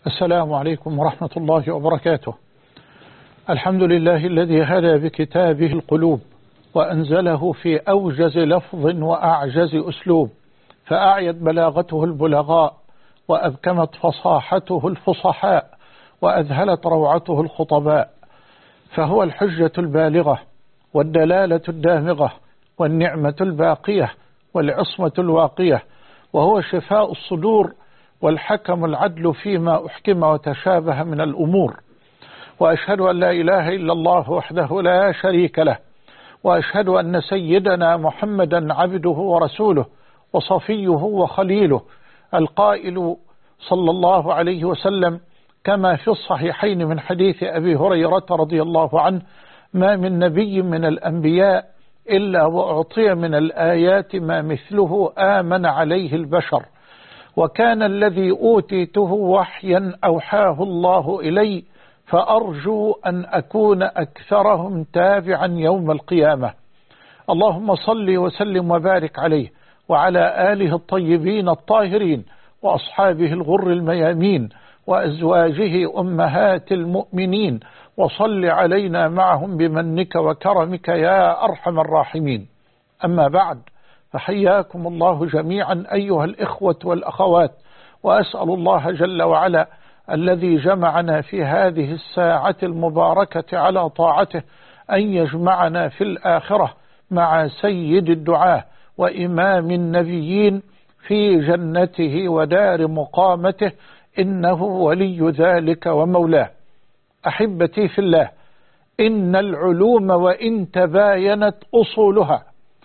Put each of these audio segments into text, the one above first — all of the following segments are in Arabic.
السلام عليكم ورحمة الله وبركاته. الحمد لله الذي هدى بكتابه القلوب وأنزله في أوجز لفظ وأعجز أسلوب، فأعيت بلاغته البلغاء وأبكمت فصاحته الفصحاء وأذهلت روعته الخطباء، فهو الحجة البالغة والدلالة الدامغة والنعمة الباقية والعصمة الواقية، وهو شفاء الصدور والحكم العدل فيما أحكم وتشابه من الأمور. وأشهد أن لا إله إلا الله وحده لا شريك له، وأشهد أن سيدنا محمدا عبده ورسوله وصفيه وخليله، القائل صلى الله عليه وسلم كما في الصحيحين من حديث أبي هريرة رضي الله عنه: ما من نبي من الأنبياء إلا وأعطي من الآيات ما مثله آمن عليه البشر، وكان الذي أوتيته وحيا أوحاه الله إلي، فأرجو أن أكون أكثرهم تابعا يوم القيامة. اللهم صل وسلم وبارك عليه وعلى آله الطيبين الطاهرين وأصحابه الغر الميامين وأزواجه أمهات المؤمنين، وصل علينا معهم بمنك وكرمك يا أرحم الراحمين. أما بعد، فحياكم الله جميعا أيها الإخوة والأخوات، وأسأل الله جل وعلا الذي جمعنا في هذه الساعة المباركة على طاعته أن يجمعنا في الآخرة مع سيد الدعاة وإمام النبيين في جنته ودار مقامته، إنه ولي ذلك ومولاه. أحبتي في الله، إن العلوم وإن تباينت أصولها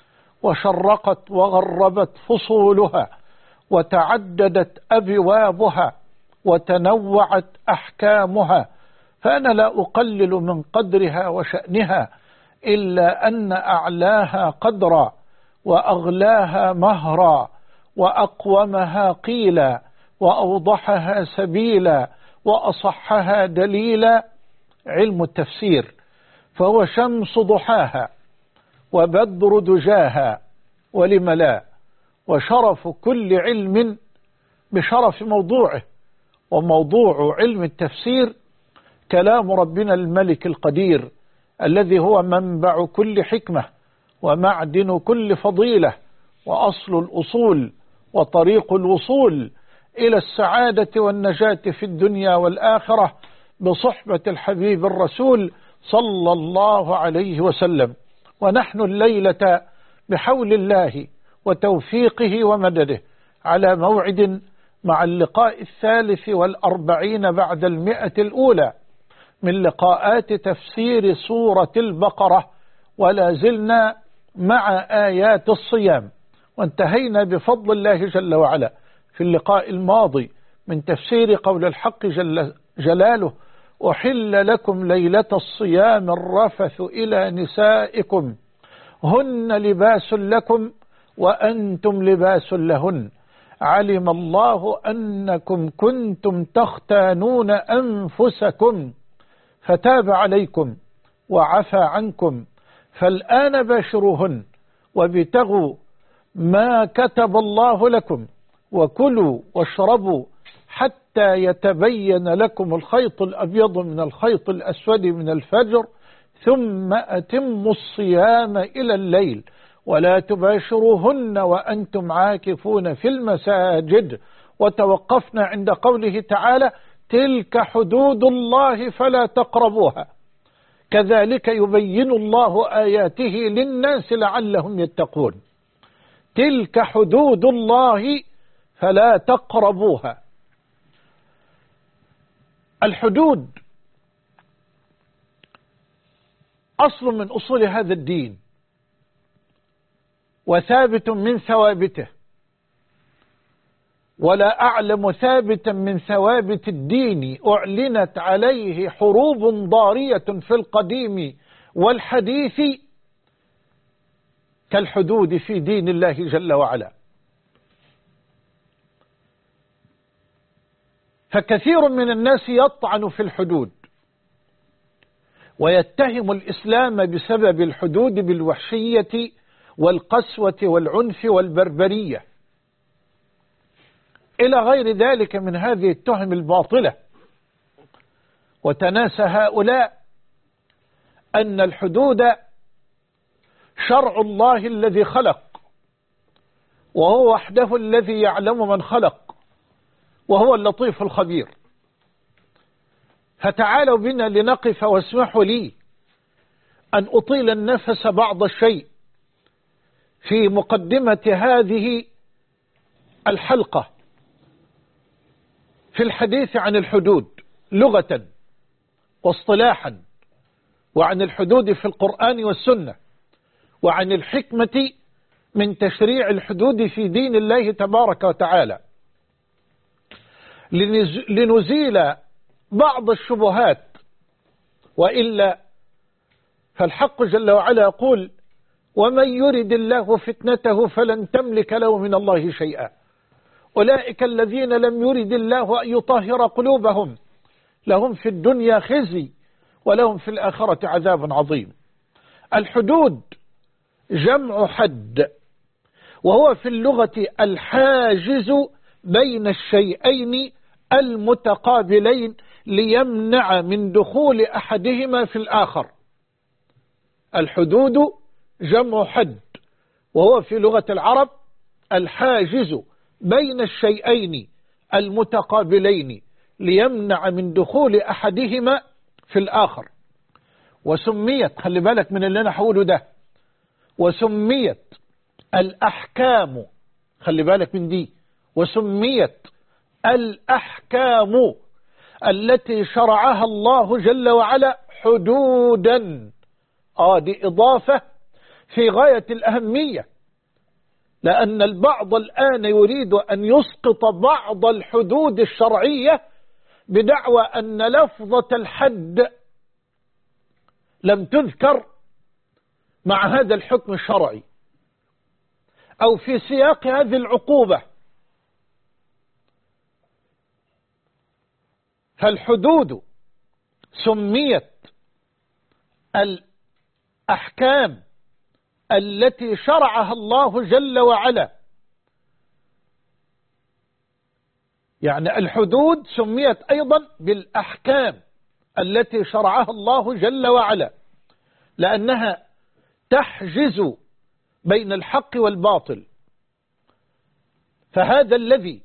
وشرقت وغربت فصولها وتعددت أبوابها وتنوعت أحكامها، فأنا لا أقلل من قدرها وشأنها، إلا أن أعلاها قدرا وأغلاها مهرا وأقومها قيلا وأوضحها سبيلا وأصحها دليلا علم التفسير، فهو شمس ضحاها وبدر دجاها، ولم لا، وشرف كل علم بشرف موضوعه. وموضوع علم التفسير كلام ربنا الملك القدير، الذي هو منبع كل حكمة ومعدن كل فضيلة وأصل الأصول وطريق الوصول إلى السعادة والنجاة في الدنيا والآخرة بصحبة الحبيب الرسول صلى الله عليه وسلم. ونحن الليلة بحول الله وتوفيقه ومدده على موعد مع اللقاء 43 بعد 100 الأولى من لقاءات تفسير سورة البقرة، ولا زلنا مع آيات الصيام، وانتهينا بفضل الله جل وعلا في اللقاء الماضي من تفسير قول الحق جل جلاله: أحل لكم ليلة الصيام الرفث إلى نسائكم هن لباس لكم وأنتم لباس لهن، علم الله أنكم كنتم تختانون أنفسكم فتاب عليكم وعفى عنكم، فالآن باشروهن وابتغوا ما كتب الله لكم وكلوا واشربوا حتى يتبين لكم الخيط الأبيض من الخيط الأسود من الفجر، ثم أتموا الصيام إلى الليل ولا تباشروهن وأنتم عاكفون في المساجد. وتوقفنا عند قوله تعالى: تلك حدود الله فلا تقربوها، كذلك يبين الله آياته للناس لعلهم يتقون. تلك حدود الله فلا تقربوها. الحدود أصل من أصول هذا الدين وثابت من ثوابته، ولا أعلم ثابتا من ثوابت الدين أعلنت عليه حروب ضارية في القديم والحديث كالحدود في دين الله جل وعلا. فكثير من الناس يطعن في الحدود ويتهم الإسلام بسبب الحدود بالوحشية والقسوة والعنف والبربرية إلى غير ذلك من هذه التهم الباطلة. وتناسى هؤلاء أن الحدود شرع الله الذي خلق، وهو وحده الذي يعلم من خلق، وهو اللطيف الخبير. فتعالوا بنا لنقف، واسمحوا لي أن أطيل النفس بعض الشيء في مقدمة هذه الحلقة في الحديث عن الحدود لغة واصطلاحا، وعن الحدود في القرآن والسنة، وعن الحكمة من تشريع الحدود في دين الله تبارك وتعالى، لنزيل بعض الشبهات. وإلا فالحق جل وعلا يقول: ومن يرد الله فتنته فلن تملك له من الله شيئا. أولئك الذين لم يرد الله أن يطهر قلوبهم لهم في الدنيا خزي ولهم في الآخرة عذاب عظيم. الحدود جمع حد، وهو في اللغة الحاجز بين الشيئين المتقابلين ليمنع من دخول أحدهما في الآخر. الحدود جمع حد، وهو في لغة العرب الحاجز بين الشيئين المتقابلين ليمنع من دخول أحدهما في الآخر. وسميت، خلي بالك من اللي أنا حقوله ده، وسميت الأحكام، خلي بالك من دي، وسميت الأحكام التي شرعها الله جل وعلا حدودا. دي إضافة في غاية الأهمية، لأن البعض الآن يريد أن يسقط بعض الحدود الشرعية بدعوى أن لفظة الحد لم تذكر مع هذا الحكم الشرعي أو في سياق هذه العقوبة. فالحدود سميت الأحكام التي شرعها الله جل وعلا، يعني الحدود سميت أيضا بالأحكام التي شرعها الله جل وعلا، لأنها تحجز بين الحق والباطل. فهذا الذي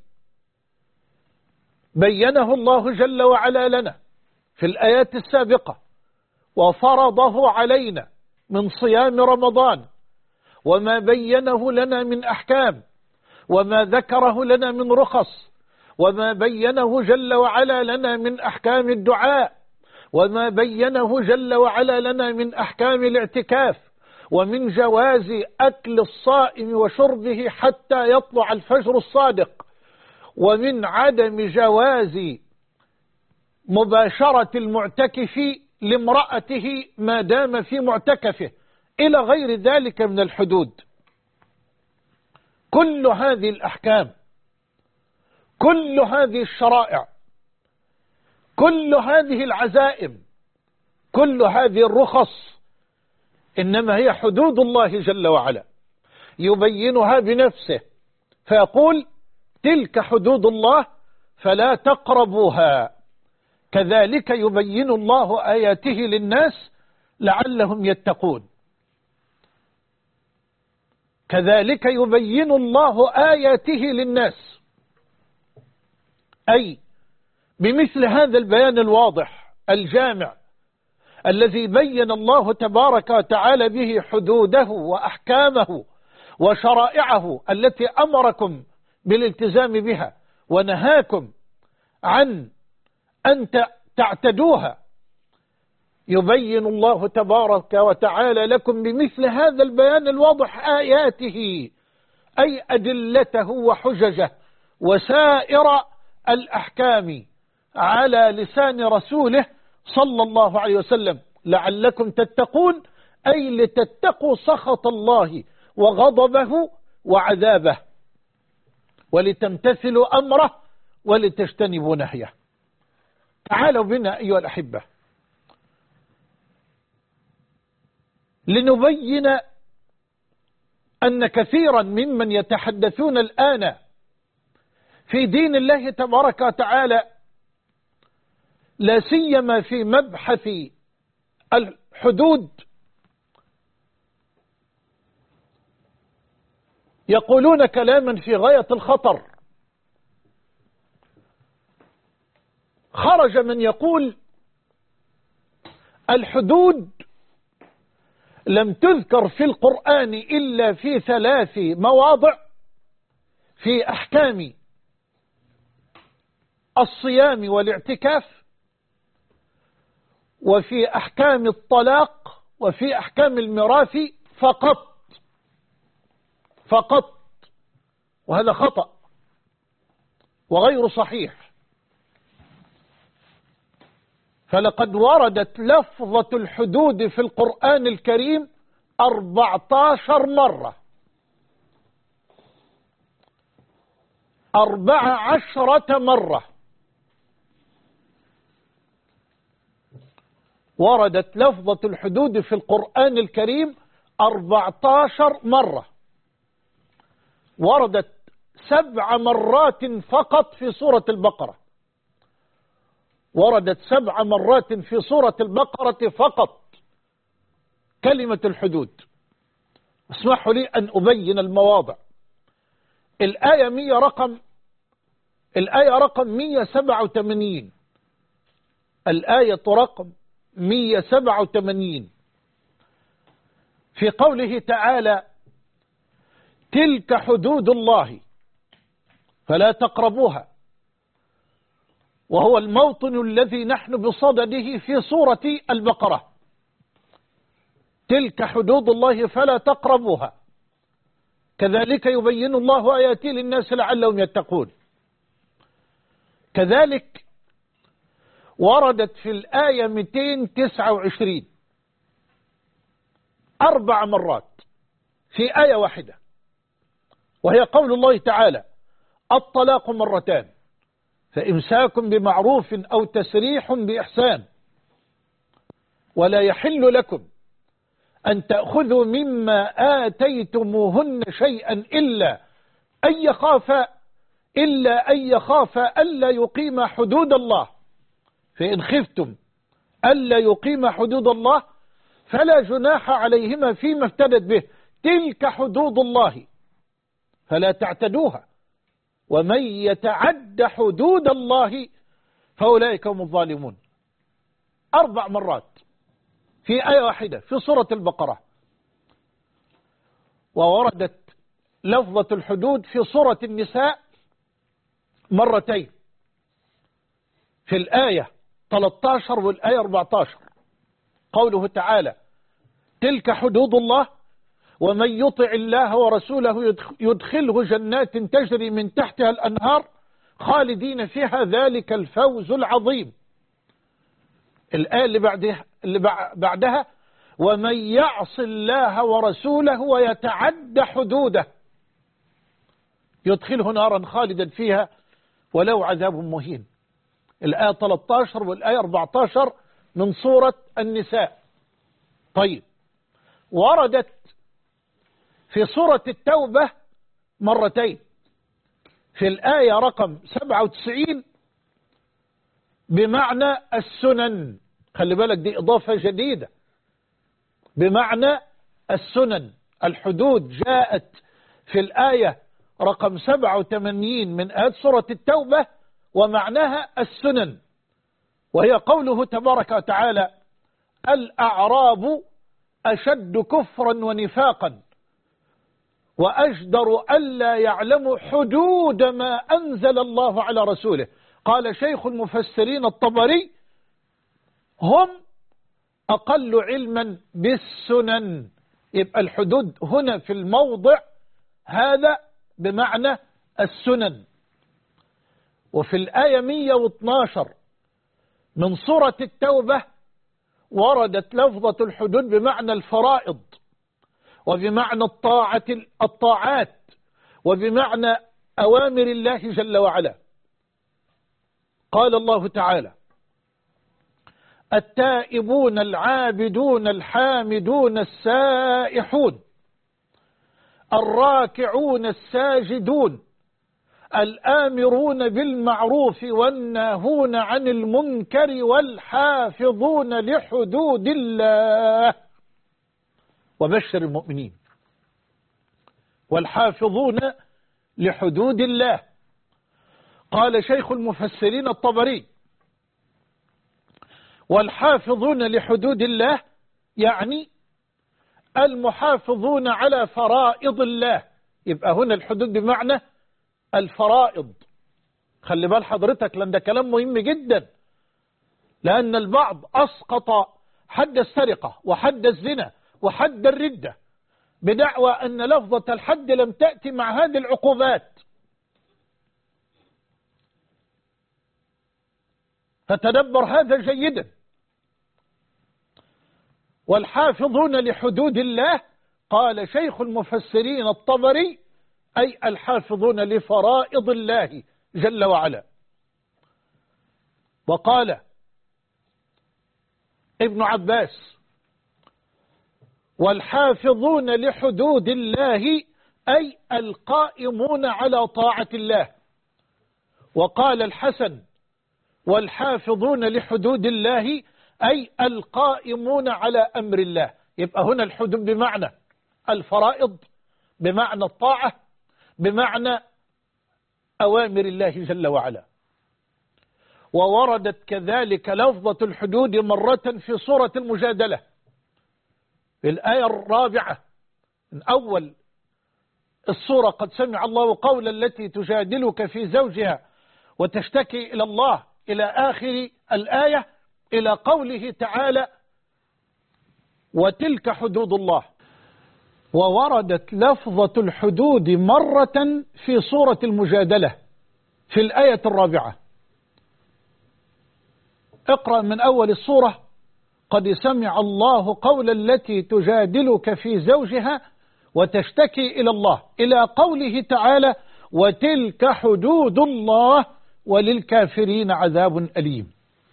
بينه الله جل وعلا لنا في الآيات السابقة وفرضه علينا من صيام رمضان، وما بينه لنا من أحكام، وما ذكره لنا من رخص، وما بينه جل وعلا لنا من أحكام الدعاء، وما بينه جل وعلا لنا من أحكام الاعتكاف، ومن جواز أكل الصائم وشربه حتى يطلع الفجر الصادق، ومن عدم جواز مباشرة المعتكف لامرأته ما دام في معتكفه، إلى غير ذلك من الحدود. كل هذه الأحكام، كل هذه الشرائع، كل هذه العزائم، كل هذه الرخص، إنما هي حدود الله جل وعلا يبينها بنفسه، فيقول: تلك حدود الله فلا تقربوها. كذلك يبين الله آياته للناس لعلهم يتقون. كذلك يبين الله آياته للناس، أي بمثل هذا البيان الواضح الجامع الذي بين الله تبارك وتعالى به حدوده وأحكامه وشرائعه التي أمركم بالالتزام بها ونهاكم عن أن تعتدوها. يبين الله تبارك وتعالى لكم بمثل هذا البيان الواضح آياته، أي أدلته وحججه وسائر الأحكام على لسان رسوله صلى الله عليه وسلم، لعلكم تتقون، أي لتتقوا سخط الله وغضبه وعذابه، ولتمتثلوا أمره ولتجتنبوا نهيه. تعالوا بنا أيها الأحبة لنبين أن كثيرا ممن يتحدثون الآن في دين الله تبارك وتعالى لا سيما في مبحث الحدود، يقولون كلاما في غاية الخطر. خرج من يقول الحدود لم تذكر في القرآن إلا في 3 مواضع، في أحكام الصيام والاعتكاف، وفي أحكام الطلاق، وفي أحكام الميراث فقط. وهذا خطأ وغير صحيح. فلقد وردت لفظة الحدود في القرآن الكريم 14 مرة، 14 مرة وردت لفظة الحدود في القرآن الكريم 14 مرة. وردت 7 مرات فقط في سورة البقرة، وردت 7 مرات في سورة البقرة فقط كلمة الحدود. اسمحوا لي أن أبين المواضع. الآية رقم 187، الآية رقم 187 في قوله تعالى: تلك حدود الله فلا تقربوها، وهو الموطن الذي نحن بصدده في سورة البقرة. تلك حدود الله فلا تقربوها، كذلك يبين الله آياته للناس لعلهم يتقون. كذلك وردت في الآية 229 4 مرات في آية واحدة، وهي قول الله تعالى: الطلاق مرتان فإمساك بمعروف أو تسريح بإحسان، ولا يحل لكم أن تأخذوا مما آتيتموهن شيئا إلا أن يخافا ألا يقيما حدود الله، فإن خفتم ألا يقيما حدود الله فلا جناح عليهما فيما افتدت به، تلك حدود الله فلا تعتدوها، ومن يتعد حدود الله فأولئك هم الظالمون. 4 مرات في آية واحدة في سورة البقرة. ووردت لفظة الحدود في سورة النساء مرتين، في الآية 13 والآية 14. قوله تعالى: تلك حدود الله ومن يطع الله ورسوله يدخله جنات تجري من تحتها الأنهار خالدين فيها ذلك الفوز العظيم. الآية اللي بعدها: ومن يعص الله ورسوله ويتعد حدوده يدخله نارا خالدا فيها ولو عذاب مهين. الآية 13 والآية 14 من سورة النساء. طيب، وردت في سورة التوبة مرتين، في الآية رقم 97 بمعنى السنن. خلي بالك، دي إضافة جديدة، بمعنى السنن. الحدود جاءت في الآية رقم 87 من آيات سورة التوبة ومعناها السنن، وهي قوله تبارك وتعالى: الأعراب أشد كفرا ونفاقا وأجدر ألا يعلموا حدود ما أنزل الله على رسوله. قال شيخ المفسرين الطبري: هم أقل علما بالسنن. يبقى الحدود هنا في الموضع هذا بمعنى السنن. وفي الآية 112 من سورة التوبة وردت لفظة الحدود بمعنى الفرائض، وبمعنى الطاعات، وبمعنى أوامر الله جل وعلا. قال الله تعالى: التائبون العابدون الحامدون السائحون الراكعون الساجدون الآمرون بالمعروف والناهون عن المنكر والحافظون لحدود الله. وبشر المؤمنين. والحافظون لحدود الله. قال شيخ المفسرين الطبري: والحافظون لحدود الله يعني المحافظون على فرائض الله. يبقى هنا الحدود بمعنى الفرائض. خلي بال حضرتك، لأن ده كلام مهم جدا، لأن البعض أسقط حد السرقة وحد الزنا وحد الردة بدعوى أن لفظة الحد لم تأتي مع هذه العقوبات. فتدبر هذا جيدا. والحافظون لحدود الله، قال شيخ المفسرين الطبري: أي الحافظون لفرائض الله جل وعلا. وقال ابن عباس: والحافظون لحدود الله أي القائمون على طاعة الله. وقال الحسن: والحافظون لحدود الله أي القائمون على أمر الله. يبقى هنا الحدود بمعنى الفرائض، بمعنى الطاعة، بمعنى أوامر الله جل وعلا. ووردت كذلك لفظة الحدود مرة في سورة المجادلة في الآية 4 من أول السورة: قد سمع الله قول التي تجادلك في زوجها وتشتكي إلى الله، إلى آخر الآية، إلى قوله تعالى: وتلك حدود الله. ووردت لفظة الحدود مرة في سورة المجادلة في الآية 4. اقرأ من أول السورة: قد سمع الله قول التي تجادلك في زوجها وتشتكي إلى الله، إلى قوله تعالى: وتلك حدود الله وللكافرين عذاب أليم.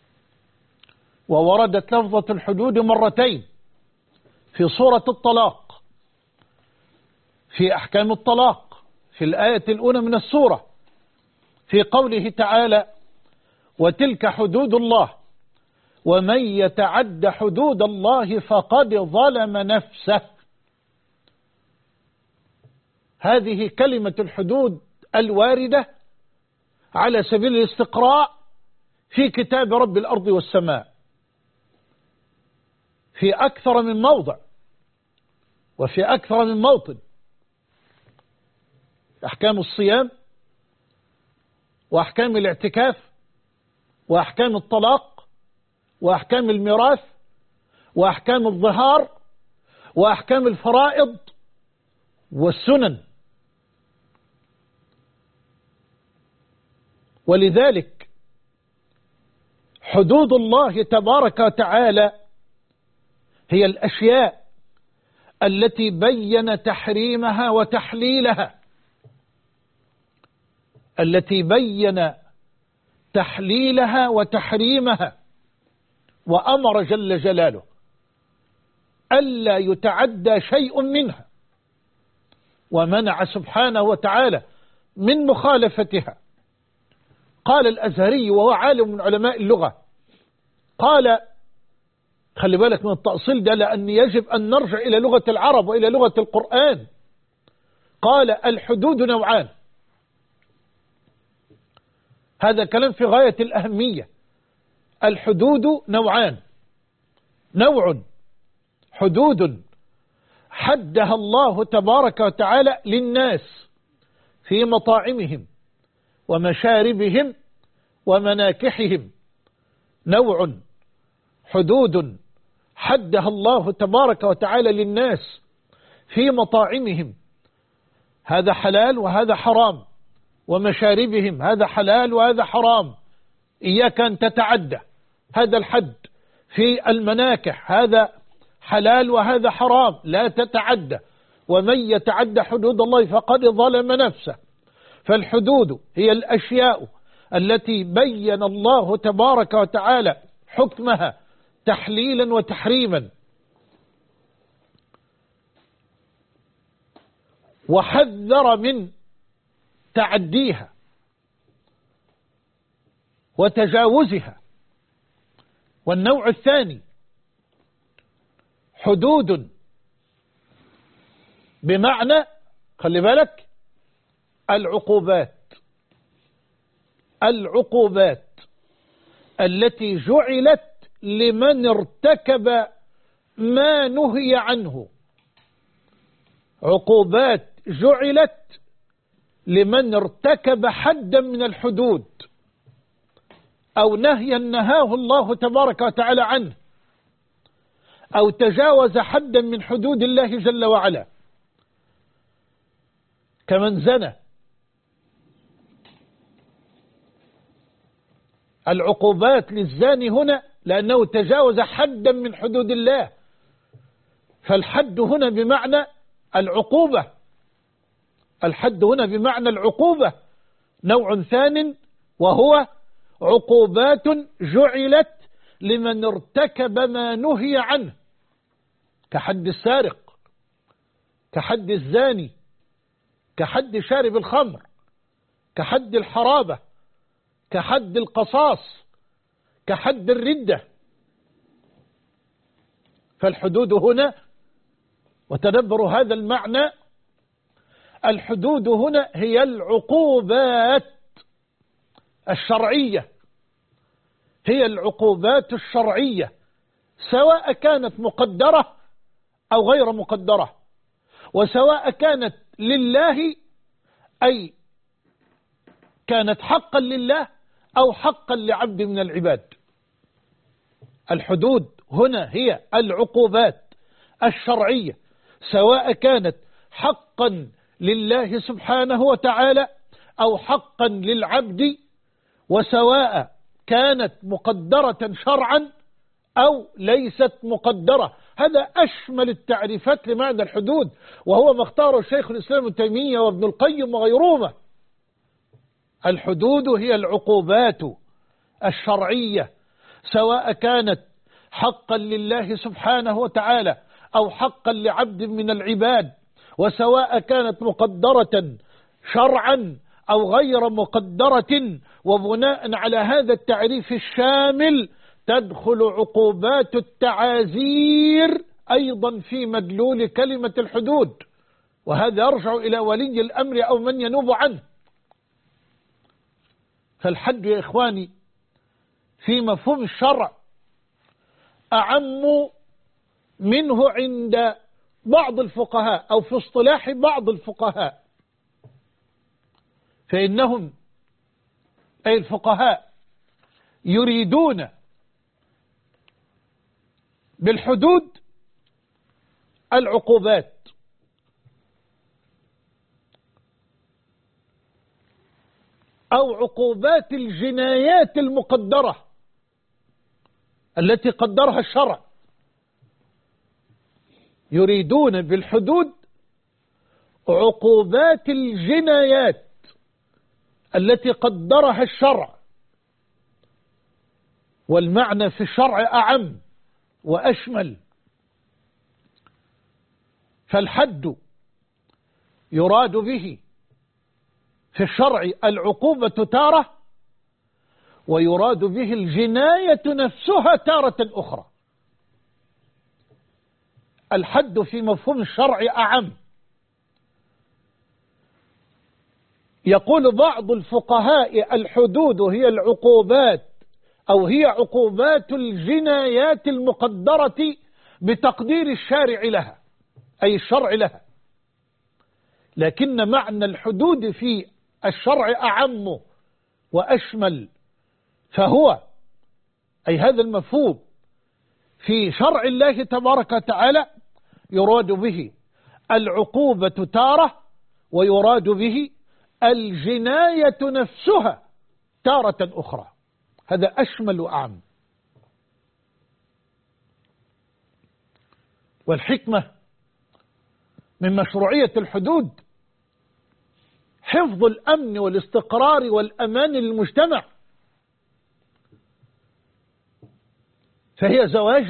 ووردت لفظة الحدود مرتين في سورة الطلاق في أحكام الطلاق في الآية الأولى من السورة في قوله تعالى: وتلك حدود الله ومن يتعد حدود الله فقد ظلم نفسه. هذه كلمة الحدود الواردة على سبيل الاستقراء في كتاب رب الأرض والسماء في أكثر من موضع وفي أكثر من موطن. أحكام الصيام وأحكام الاعتكاف وأحكام الطلاق وأحكام الميراث وأحكام الظهار وأحكام الفرائض والسنن. ولذلك حدود الله تبارك وتعالى هي الأشياء التي بين تحريمها وتحليلها، التي بين تحليلها وتحريمها، وأمر جل جلاله ألا يتعدى شيء منها، ومنع سبحانه وتعالى من مخالفتها. قال الأزهري وهو عالم من علماء اللغة، قال: خلي بالك من التأصيل ده لأن يجب أن نرجع إلى لغة العرب وإلى لغة القرآن. قال: الحدود نوعان. هذا كلام في غاية الأهمية. الحدود نوعان: نوع حدود حدها الله تبارك وتعالى للناس في مطاعمهم ومشاربهم ومناكحهم، نوع حدود حدها الله تبارك وتعالى للناس في مطاعمهم، هذا حلال وهذا حرام، ومشاربهم هذا حلال وهذا حرام، إياك أن تتعدى هذا الحد. في المناكح هذا حلال وهذا حرام، لا تتعدى، ومن يتعدى حدود الله فقد ظلم نفسه. فالحدود هي الأشياء التي بين الله تبارك وتعالى حكمها تحليلا وتحريما، وحذر من تعديها وتجاوزها. والنوع الثاني حدود بمعنى، خلي بالك، العقوبات التي جعلت لمن ارتكب ما نهي عنه. عقوبات جعلت لمن ارتكب حدا من الحدود أو نهيا نهاه الله تبارك وتعالى عنه، أو تجاوز حدا من حدود الله جل وعلا، كمن زنى. العقوبات للزاني هنا لأنه تجاوز حدا من حدود الله، فالحد هنا بمعنى العقوبة. الحد هنا بمعنى العقوبة. نوع ثان وهو عقوبات جعلت لمن ارتكب ما نهي عنه، كحد السارق، كحد الزاني، كحد شارب الخمر، كحد الحرابة، كحد القصاص، كحد الردة. فالحدود هنا، وتدبروا هذا المعنى، الحدود هنا هي العقوبات الشرعية، هي العقوبات الشرعية، سواء كانت مقدرة أو غير مقدرة، وسواء كانت لله أي كانت حقا لله أو حقا لعبد من العباد. الحدود هنا هي العقوبات الشرعية، سواء كانت حقا لله سبحانه وتعالى أو حقا للعبد، وسواء كانت مقدرة شرعا أو ليست مقدرة. هذا أشمل التعريفات لمعنى الحدود، وهو ما اختاره الشيخ الإسلام ابن تيمية وابن القيم وغيرهما. الحدود هي العقوبات الشرعية، سواء كانت حقا لله سبحانه وتعالى أو حقا لعبد من العباد، وسواء كانت مقدرة شرعا أو غير مقدرة. وبناء على هذا التعريف الشامل تدخل عقوبات التعازير أيضا في مدلول كلمة الحدود، وهذا يرجع إلى ولي الأمر أو من ينوب عنه. فالحد يا إخواني في مفهوم الشرع أعم منه عند بعض الفقهاء أو في اصطلاح بعض الفقهاء، فإنهم أي الفقهاء يريدون بالحدود العقوبات، أو عقوبات الجنايات المقدرة التي قدرها الشرع. يريدون بالحدود عقوبات الجنايات التي قدرها الشرع، والمعنى في الشرع أعم وأشمل. فالحد يراد به في الشرع العقوبة تارة، ويراد به الجناية نفسها تارة أخرى. الحد في مفهوم الشرع أعم. يقول بعض الفقهاء الحدود هي العقوبات أو هي عقوبات الجنايات المقدرة بتقدير الشارع لها، أي الشرع لها. لكن معنى الحدود في الشرع أعم وأشمل، فهو أي هذا المفهوم في شرع الله تبارك وتعالى يراد به العقوبة تارة، ويراد به الجناية نفسها تارة أخرى. هذا أشمل وأعم. والحكمة من مشروعية الحدود حفظ الأمن والاستقرار والأمان للمجتمع، فهي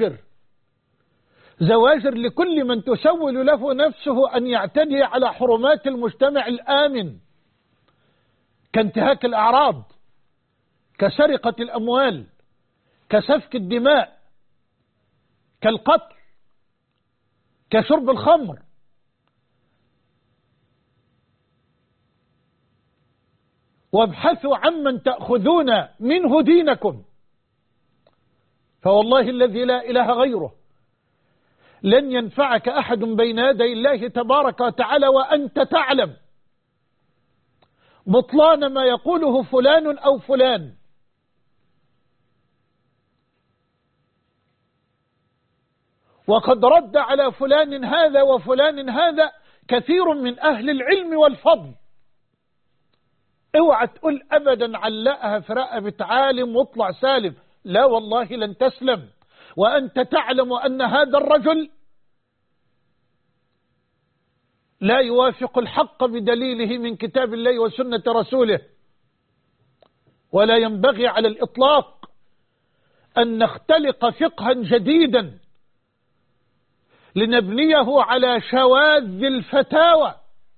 زواجر لكل من تسول له نفسه أن يعتدي على حرمات المجتمع الآمن، كانتهاك الأعراض كسرقة الأموال، كسفك الدماء، كالقتل، كشرب الخمر. وابحثوا عمن تأخذون منه دينكم، فوالله الذي لا إله غيره لن ينفعك أحد بين يدي الله تبارك وتعالى وأنت تعلم بطلان ما يقوله فلان أو فلان. وقد رد على فلان هذا وفلان هذا كثير من أهل العلم والفضل. اوعى تقول أبدا علقها في رقبة عالم واطلع سالم، لا والله لن تسلم وأنت تعلم أن هذا الرجل لا يوافق الحق بدليله من كتاب الله وسنة رسوله. ولا ينبغي على الإطلاق أن نختلق فقها جديدا لنبنيه على شواذ الفتاوى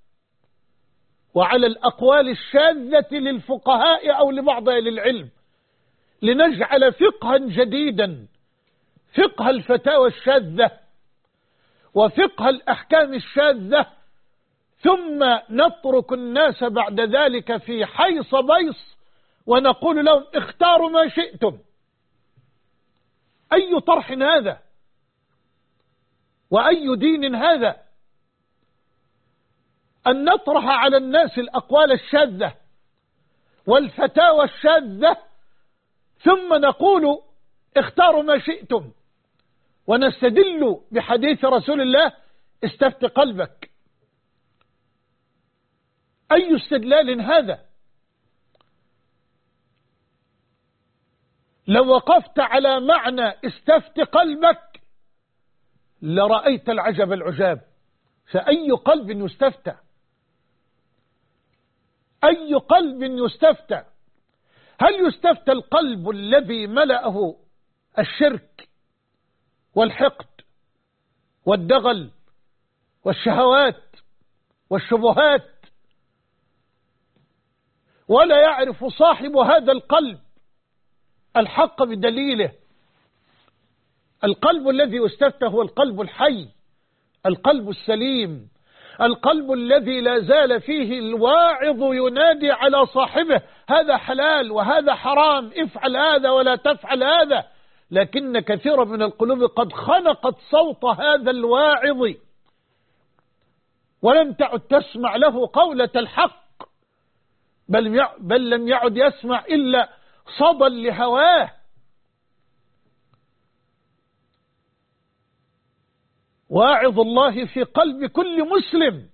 وعلى الأقوال الشاذة للفقهاء أو لبعض أهل العلم، لنجعل فقها جديدا، فقه الفتاوى الشاذة وفقه الأحكام الشاذة، ثم نترك الناس بعد ذلك في حيص بيص ونقول لهم اختاروا ما شئتم. أي طرح هذا وأي دين هذا أن نطرح على الناس الأقوال الشاذة والفتاوى الشاذة ثم نقول اختاروا ما شئتم ونستدل بحديث رسول الله استفت قلبك. أي استدلال هذا؟ لو وقفت على معنى استفت قلبك لرأيت العجب العجاب. فأي قلب يستفتى؟ أي قلب يستفتى؟ هل يستفتى القلب الذي ملأه الشرك والحقد والدغل والشهوات والشبهات، ولا يعرف صاحب هذا القلب الحق بدليله؟ القلب الذي يستفتى هو القلب الحي، القلب السليم، القلب الذي لا زال فيه الواعظ ينادي على صاحبه هذا حلال وهذا حرام، افعل هذا ولا تفعل هذا. لكن كثير من القلوب قد خنقت صوت هذا الواعظ ولم تعد تسمع له قولة الحق، بل لم يعد يسمع إلا صدى لهواه. واعظ الله في قلب كل مسلم.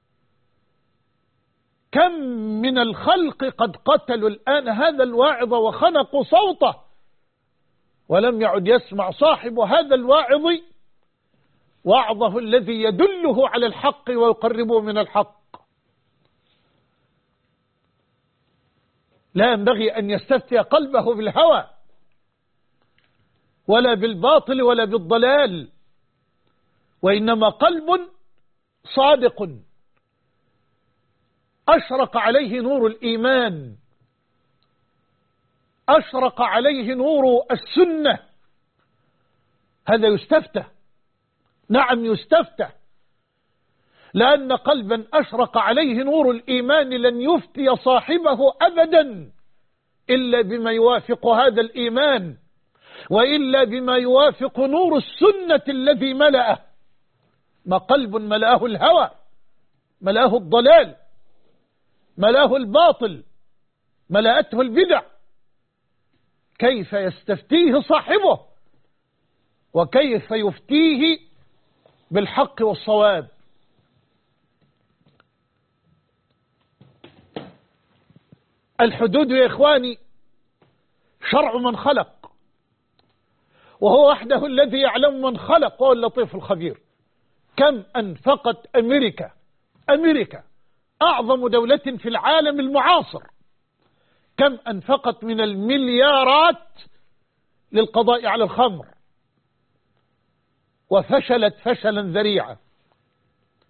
كم من الخلق قد قتلوا الآن هذا الواعظ وخنقوا صوته ولم يعد يسمع صاحب هذا الواعظ وعظه الذي يدله على الحق ويقربه من الحق. لا ينبغي أن يستفتي قلبه بالهوى ولا بالباطل ولا بالضلال، وإنما قلب صادق أشرق عليه نور الإيمان، أشرق عليه نور السنة، هذا يستفتى. نعم يستفتى، لأن قلبا أشرق عليه نور الإيمان لن يفتي صاحبه أبدا إلا بما يوافق هذا الإيمان، وإلا بما يوافق نور السنة الذي ملأه. ما قلب ملأه الهوى، ملأه الضلال، ملأه الباطل، ملأته البدع، كيف يستفتيه صاحبه وكيف يفتيه بالحق والصواب؟ الحدود يا إخواني شرع من خلق، وهو وحده الذي يعلم من خلق وهو اللطيف الخبير. كم أنفقت أمريكا أعظم دولة في العالم المعاصر، كم أنفقت من المليارات للقضاء على الخمر، وفشلت فشلا ذريعا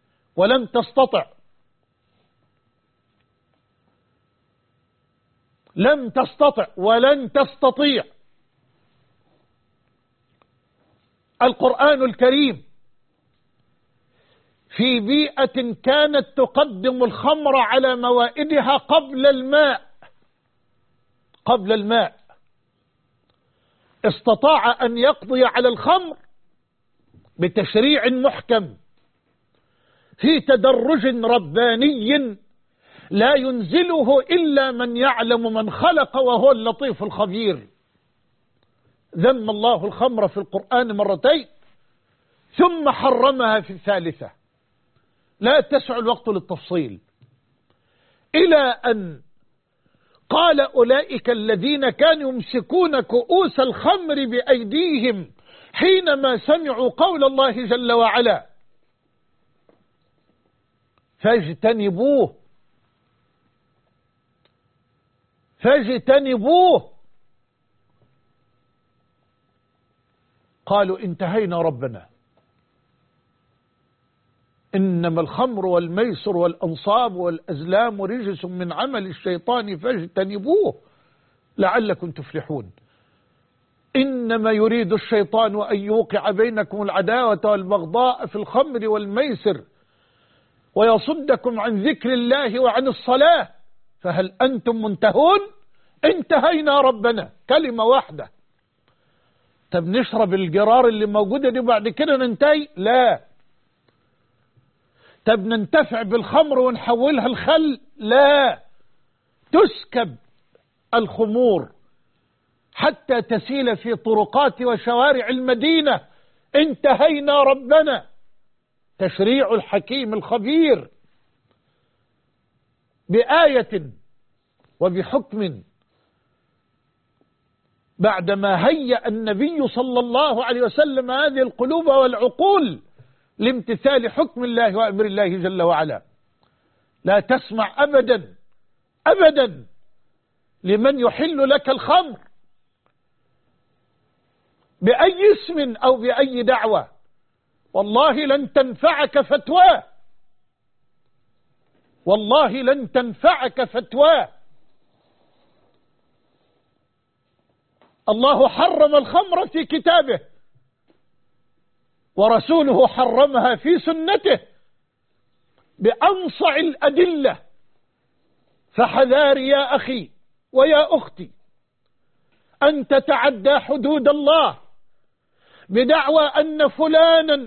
ولم تستطع. لم تستطع ولن تستطيع. القرآن الكريم في بيئة كانت تقدم الخمر على موائدها قبل الماء استطاع أن يقضي على الخمر بتشريع محكم في تدرج رباني لا ينزله إلا من يعلم من خلق وهو اللطيف الخبير. ذم الله الخمر في القرآن مرتين ثم حرمها في الثالثة، لا تسع الوقت للتفصيل، إلى أن قال أولئك الذين كانوا يمسكون كؤوس الخمر بأيديهم حينما سمعوا قول الله جل وعلا فاجتنبوه قالوا انتهينا ربنا، إنما الخمر والميسر والأنصاب والأزلام رجس من عمل الشيطان فاجتنبوه لعلكم تفلحون. إنما يريد الشيطان أن يوقع بينكم العداوة والبغضاء في الخمر والميسر ويصدكم عن ذكر الله وعن الصلاة فهل أنتم منتهون؟ انتهينا ربنا، كلمة واحدة. طب نشرب الجرار اللي موجودة دي بعد كده ننتهي؟ لا. طب ننتفع بالخمر ونحولها الخل؟ لا. تسكب الخمور حتى تسيل في طرقات وشوارع المدينة، انتهينا ربنا. تشريع الحكيم الخبير بآية وبحكم بعدما هيأ النبي صلى الله عليه وسلم هذه القلوب والعقول لامتثال حكم الله وأمر الله جل وعلا. لا تسمع أبدا لمن يحل لك الخمر بأي اسم أو بأي دعوة، والله لن تنفعك فتواه، والله لن تنفعك فتواه. الله حرم الخمر في كتابه ورسوله حرمها في سنته بأنصع الأدلة. فحذار يا أخي ويا أختي أن تتعدى حدود الله بدعوى أن فلانا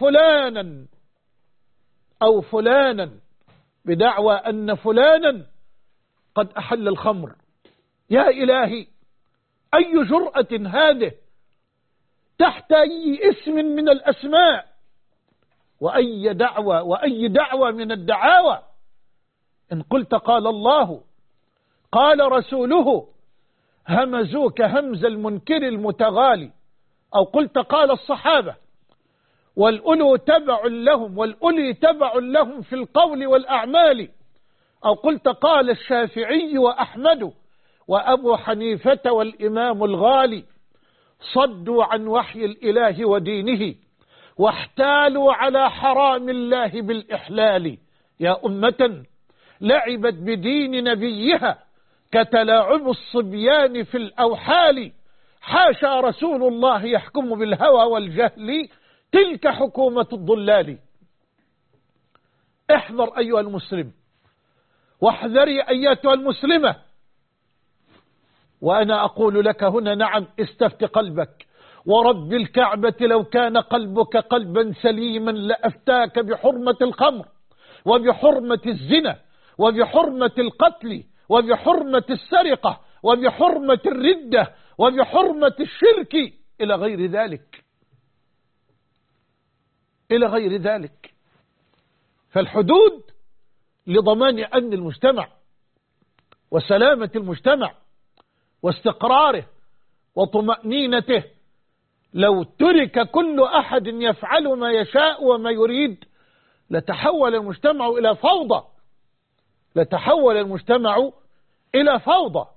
أو فلانا بدعوى أن فلانا قد أحل الخمر. يا إلهي، أي جرأة هذه تحت أي اسم من الأسماء وأي دعوة من الدعاوى. إن قلت قال الله قال رسوله همزوك همز المنكر المتغالي، أو قلت قال الصحابة والأولي تبع لهم في القول والأعمال، أو قلت قال الشافعي وأحمد وأبو حنيفة والإمام الغالي، صدوا عن وحي الإله ودينه واحتالوا على حرام الله بالإحلال. يا أمة لعبت بدين نبيها كتلاعب الصبيان في الأوحال، حاشا رسول الله يحكم بالهوى والجهل، تلك حكومة الضلال. احذر أيها المسلم، واحذري أيتها المسلمة. وأنا أقول لك هنا نعم، استفت قلبك ورب الكعبة، لو كان قلبك قلبا سليما لأفتاك بحرمة الخمر وبحرمة الزنا وبحرمة القتل وبحرمة السرقة وبحرمة الردة وبحرمة الشرك إلى غير ذلك. فالحدود لضمان أمن المجتمع وسلامة المجتمع واستقراره وطمأنينته. لو ترك كل أحد يفعل ما يشاء وما يريد لتحول المجتمع إلى فوضى.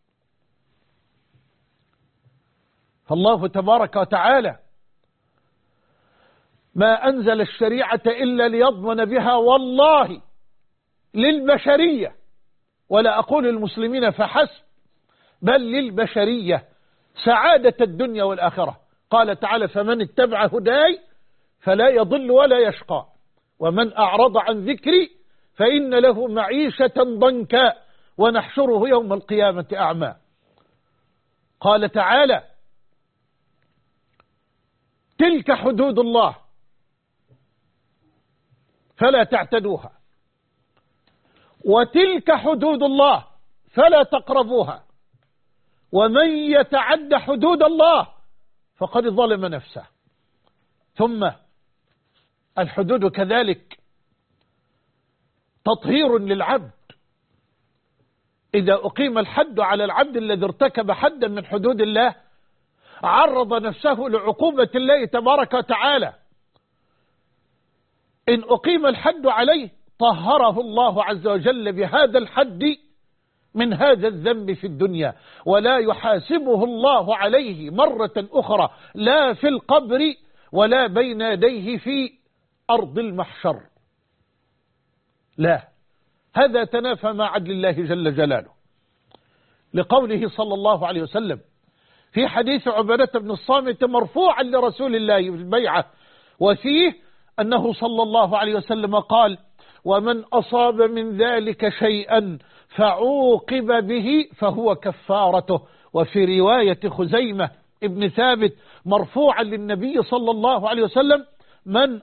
فالله تبارك وتعالى ما أنزل الشريعة إلا ليضمن بها والله للبشرية، ولا أقول المسلمين فحسب، بل للبشرية سعادة الدنيا والآخرة. قال تعالى: فمن اتبع هداي فلا يضل ولا يشقى، ومن أعرض عن ذكري فإن له معيشة ضنكا ونحشره يوم القيامة أعمى. قال تعالى: تلك حدود الله فلا تعتدوها، وتلك حدود الله فلا تقربوها، ومن يتعد حدود الله فقد ظلم نفسه. ثم الحدود كذلك تطهير للعبد. إذا أقيم الحد على العبد الذي ارتكب حدا من حدود الله عرض نفسه لعقوبة الله تبارك وتعالى. إن أقيم الحد عليه طهره الله عز وجل بهذا الحد من هذا الذنب في الدنيا، ولا يحاسبه الله عليه مرة أخرى، لا في القبر ولا بين يديه في أرض المحشر. لا، هذا تنافى مع عدل الله جل جلاله، لقوله صلى الله عليه وسلم في حديث عبادة بن الصامت مرفوعا لرسول الله في البيعة، وفيه أنه صلى الله عليه وسلم قال: ومن أصاب من ذلك شيئا فعوقب به فهو كفارته. وفي رواية خزيمة ابن ثابت مرفوعا للنبي صلى الله عليه وسلم: من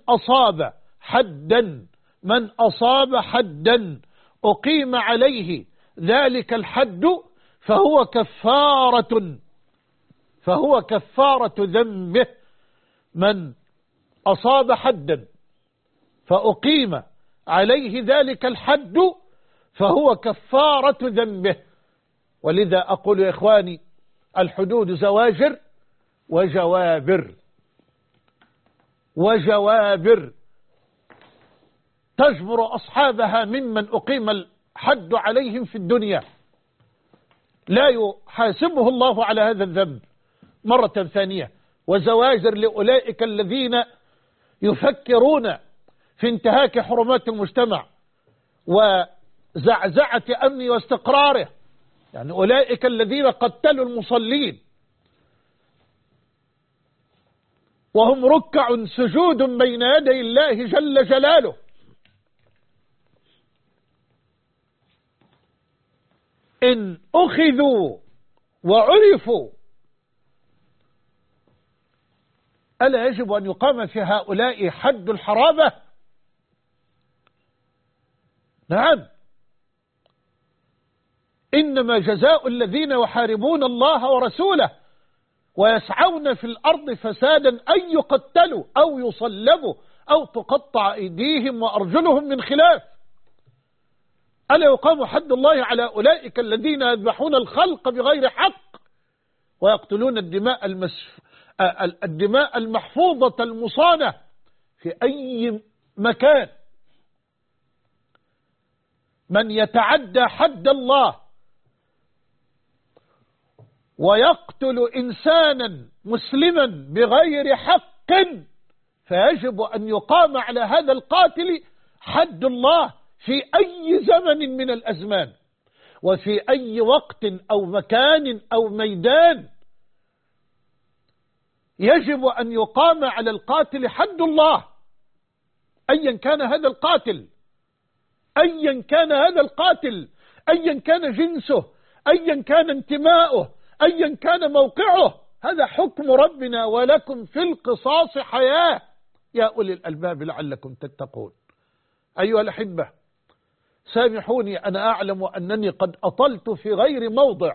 أصاب حدا أقيم عليه ذلك الحد فهو كفارة ذنبه. من أصاب حدا فأقيم عليه ذلك الحد فهو كفارة ذنبه. ولذا أقول يا إخواني: الحدود زواجر وجوابر تجبر أصحابها ممن أقيم الحد عليهم في الدنيا، لا يحاسبه الله على هذا الذنب مرة ثانية، وزواجر لأولئك الذين يفكرون في انتهاك حرمات المجتمع وزعزعة أمنه واستقراره، يعني أولئك الذين قتلوا المصلين وهم ركع سجود بين يدي الله جل جلاله. إن أخذوا وعرفوا ألا يجب أن يقام في هؤلاء حد الحرابة؟ نعم، إنما جزاء الذين يحاربون الله ورسوله ويسعون في الأرض فسادا أن يقتلوا أو يصلبوا أو تقطع أيديهم وأرجلهم من خلاف. ألا يقام حد الله على أولئك الذين يذبحون الخلق بغير حق ويقتلون الدماء المحفوظة المصانة في أي مكان؟ من يتعدى حد الله ويقتل إنسانا مسلما بغير حق فيجب أن يقام على هذا القاتل حد الله في أي زمن من الأزمان وفي أي وقت أو مكان أو ميدان. يجب أن يقام على القاتل حد الله أيا كان هذا القاتل، أيا كان جنسه، أيا كان انتماؤه، أيا كان موقعه. هذا حكم ربنا: ولكم في القصاص حياة يا أولي الألباب لعلكم تتقون. أيها الأحبة، سامحوني، أنا أعلم أنني قد أطلت في غير موضع.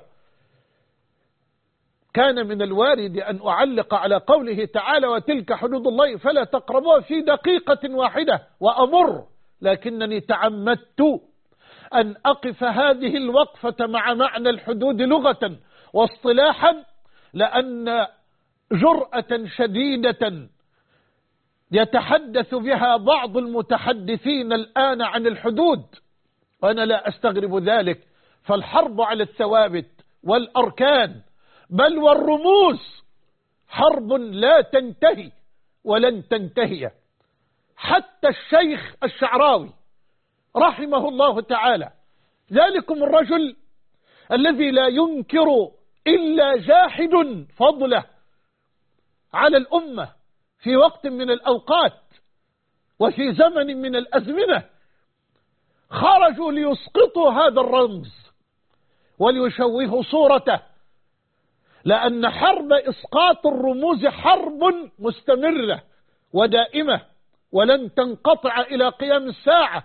كان من الوارد أن أعلق على قوله تعالى: وتلك حدود الله فلا تقربوها في دقيقة واحدة وأمر، لكنني تعمدت أن أقف هذه الوقفة مع معنى الحدود لغة واصطلاحا، لأن جرأة شديدة يتحدث بها بعض المتحدثين الآن عن الحدود، وأنا لا أستغرب ذلك، فالحرب على الثوابت والأركان بل والرموز حرب لا تنتهي ولن تنتهي. حتى الشيخ الشعراوي رحمه الله تعالى، ذلكم الرجل الذي لا ينكر إلا جاحد فضله على الأمة في وقت من الأوقات وفي زمن من الأزمنة. خرجوا ليسقطوا هذا الرمز وليشوهوا صورته، لأن حرب إسقاط الرموز حرب مستمرة ودائمة ولن تنقطع إلى قيام الساعة.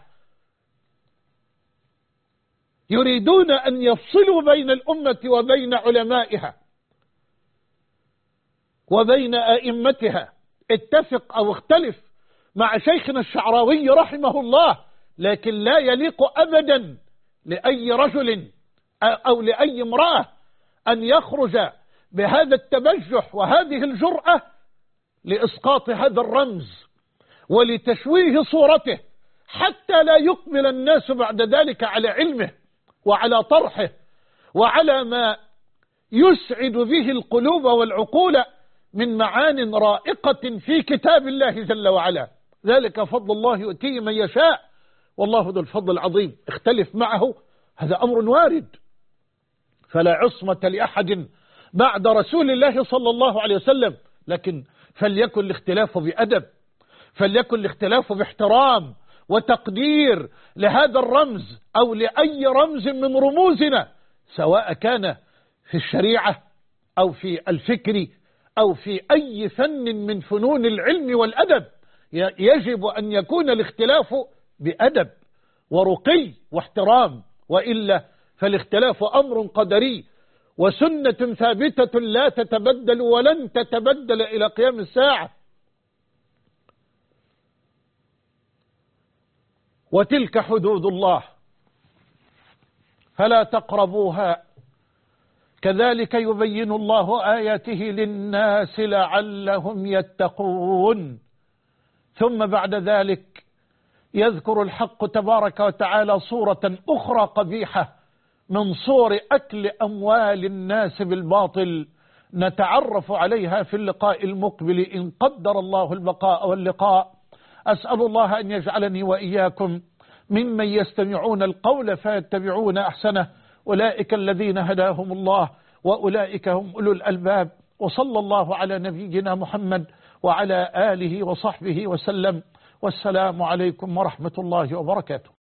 يريدون أن يفصلوا بين الأمة وبين علمائها وبين أئمتها. اتفق أو اختلف مع شيخنا الشعراوي رحمه الله، لكن لا يليق أبدا لأي رجل أو لأي امرأة أن يخرج بهذا التبجح وهذه الجرأة لإسقاط هذا الرمز ولتشويه صورته، حتى لا يقبل الناس بعد ذلك على علمه وعلى طرحه وعلى ما يسعد به القلوب والعقول من معان رائقة في كتاب الله جل وعلا. ذلك فضل الله يؤتيه من يشاء والله ذو الفضل العظيم. اختلف معه، هذا أمر وارد، فلا عصمة لأحد بعد رسول الله صلى الله عليه وسلم، لكن فليكن الاختلاف بأدب، فليكن الاختلاف باحترام وتقدير لهذا الرمز أو لأي رمز من رموزنا، سواء كان في الشريعة أو في الفكر أو في أي فن من فنون العلم والأدب. يجب أن يكون الاختلاف بأدب ورقي واحترام، وإلا فالاختلاف أمر قدري وسنة ثابتة لا تتبدل ولن تتبدل إلى قيام الساعة. وتلك حدود الله فلا تقربوها كذلك يبين الله آياته للناس لعلهم يتقون. ثم بعد ذلك يذكر الحق تبارك وتعالى صورة أخرى قبيحة من صور أكل أموال الناس بالباطل، نتعرف عليها في اللقاء المقبل إن قدر الله البقاء واللقاء. أسأل الله أن يجعلني وإياكم ممن يستمعون القول فيتبعون أحسنه، أولئك الذين هداهم الله وأولئك هم أولو الألباب. وصلى الله على نبينا محمد وعلى آله وصحبه وسلم، والسلام عليكم ورحمة الله وبركاته.